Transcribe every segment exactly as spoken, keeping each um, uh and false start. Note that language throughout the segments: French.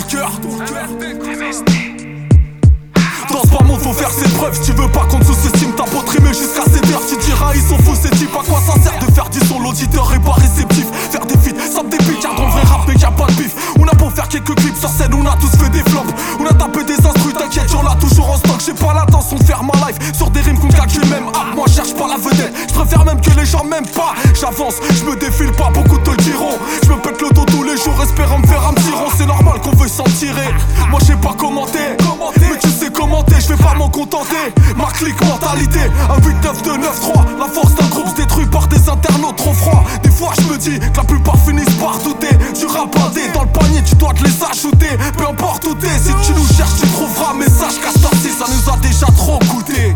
le cœur. Dans ce bas monde faut faire ses preuves. Si tu veux pas qu'on te sous-estime, t'as beau trimer jusqu'à sept heures. Tu diras ils sont faux ces types. À quoi ça sert de faire du son? L'auditeur est pas réceptif. Faire des feats, ça me dépite car dans le vrai rap mais y'a pas de bif. On a beau faire quelques clips sur scène, on a tous fait des flops. On a tapé des instrus, t'inquiète, j'en l'a toujours en stock. J'ai pas l'intention de faire ma life sur des rimes qu'on calcule même app. Moi cherche pas la vedette, je préfère même que les gens m'aiment pas. J'avance, je me défile pas, beaucoup te le diront. Je me pète le dos tous les jours, espérant me faire un petit rond. C'est normal qu'on veuille s'en tirer. Moi j'ai pas commenté, mais tu sais commenter, je vais pas m'en contenter. Ma clique mentalité, un huit neuf deux neuf trois. La force d'un groupe se détruit par des internautes trop froids. Des fois je me dis que la plupart finissent par douter. Tu rap indé, dans le panier tu dois te les ajouter. Peu importe où t'es, si tu nous cherches tu trouveras. Message Castorci, ça nous a déjà trop coûté.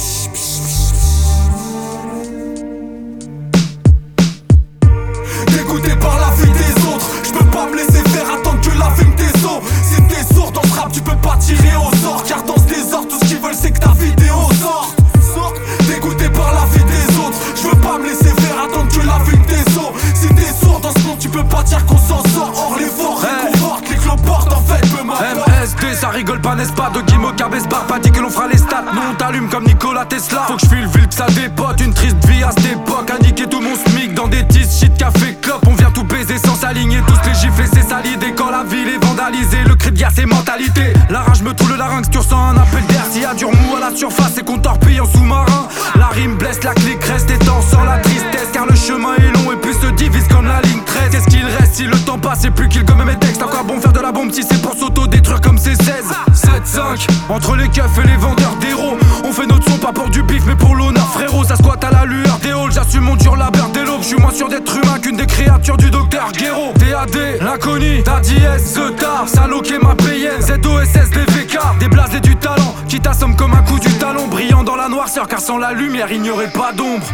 Dégoûté par la vie des autres, je peux pas me laisser faire, attendre que la vie me déso. Si t'es sourd dans ce rap tu peux pas tirer au sort. Car dans ce désordre tout ce qu'ils veulent c'est que ta vidéo sorte. Dégoûté par la vie des autres, je veux pas me laisser faire, attendre que la vie me déso. Si t'es sourd dans ce monde tu peux pas dire qu'on s'en sort. Hors les forts, réconforte, les cloportes en fait peu m'importe. M S D ça rigole pas n'est-ce pas? De Guimo Cabes Bar pas dit que l'on fera les stats. Nous on t'allume comme Nikola Tesla. Faut que je file ville que ça dépote. Une triste vie à cette époque. À niquer tout mon smic dans des tis, shit, café, clope. On vient tout baiser sans s'aligner. Tous les gifler c'est sali. Dès quand la ville est vandalisée. Le cri de guerre c'est mentalité. La rage me trouve le larynx. Tu ressens un appel d'air. S'il y a du remous à la surface c'est qu'on torpille en sous-marin. La rime blesse, la clique reste étant sans la tristesse. Car le chemin est long et puis se divise comme la ligne treize. Qu'est-ce qu'il reste si le temps passe et plus qu'il gomme mes textes? À quoi bon faire de la bombe si c'est pour s'auto-détruire comme c'est seize sept cinq. Entre les keufs et les vendeurs d'héros, on fait notre son pas pour du bif mais pour l'honneur frérot. Ça squatte à la lueur des halls, j'assume mon dur labeur dès l'aube. J'suis moins sûr d'être humain qu'une des créatures du docteur Guéraud. D A D, l'inconnu, Daddy S, The Tar, Saloké ma payenne, Z O S S, D V K. Des blasés du talent, qui t'assomme comme un coup du talon. Brillant dans la noirceur car sans la lumière il n'y aurait pas d'ombre.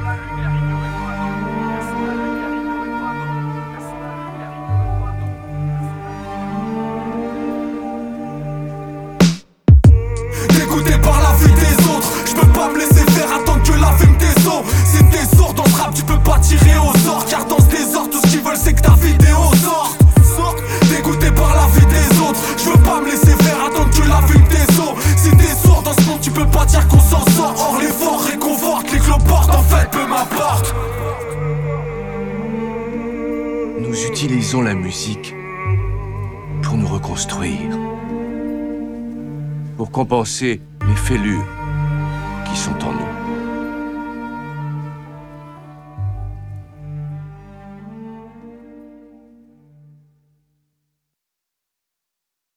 Dégoûté par la vie des autres, je peux pas me laisser faire, attendre que la vie me déso. Si t'es sourd dans ce rap tu peux pas tirer au sort. Car dans ce désordre tout ce qu'ils veulent c'est que ta vidéo sorte. Dégoûté par la vie des autres, je veux pas me laisser faire, attendre que la vie me déso. Si t'es sourd dans ce monde tu peux pas dire qu'on s'en sort. Hors les forts, réconforte, les cloportes en fait peu m'importe. Nous utilisons la musique pour nous reconstruire, pour compenser les fêlures qui sont en nous.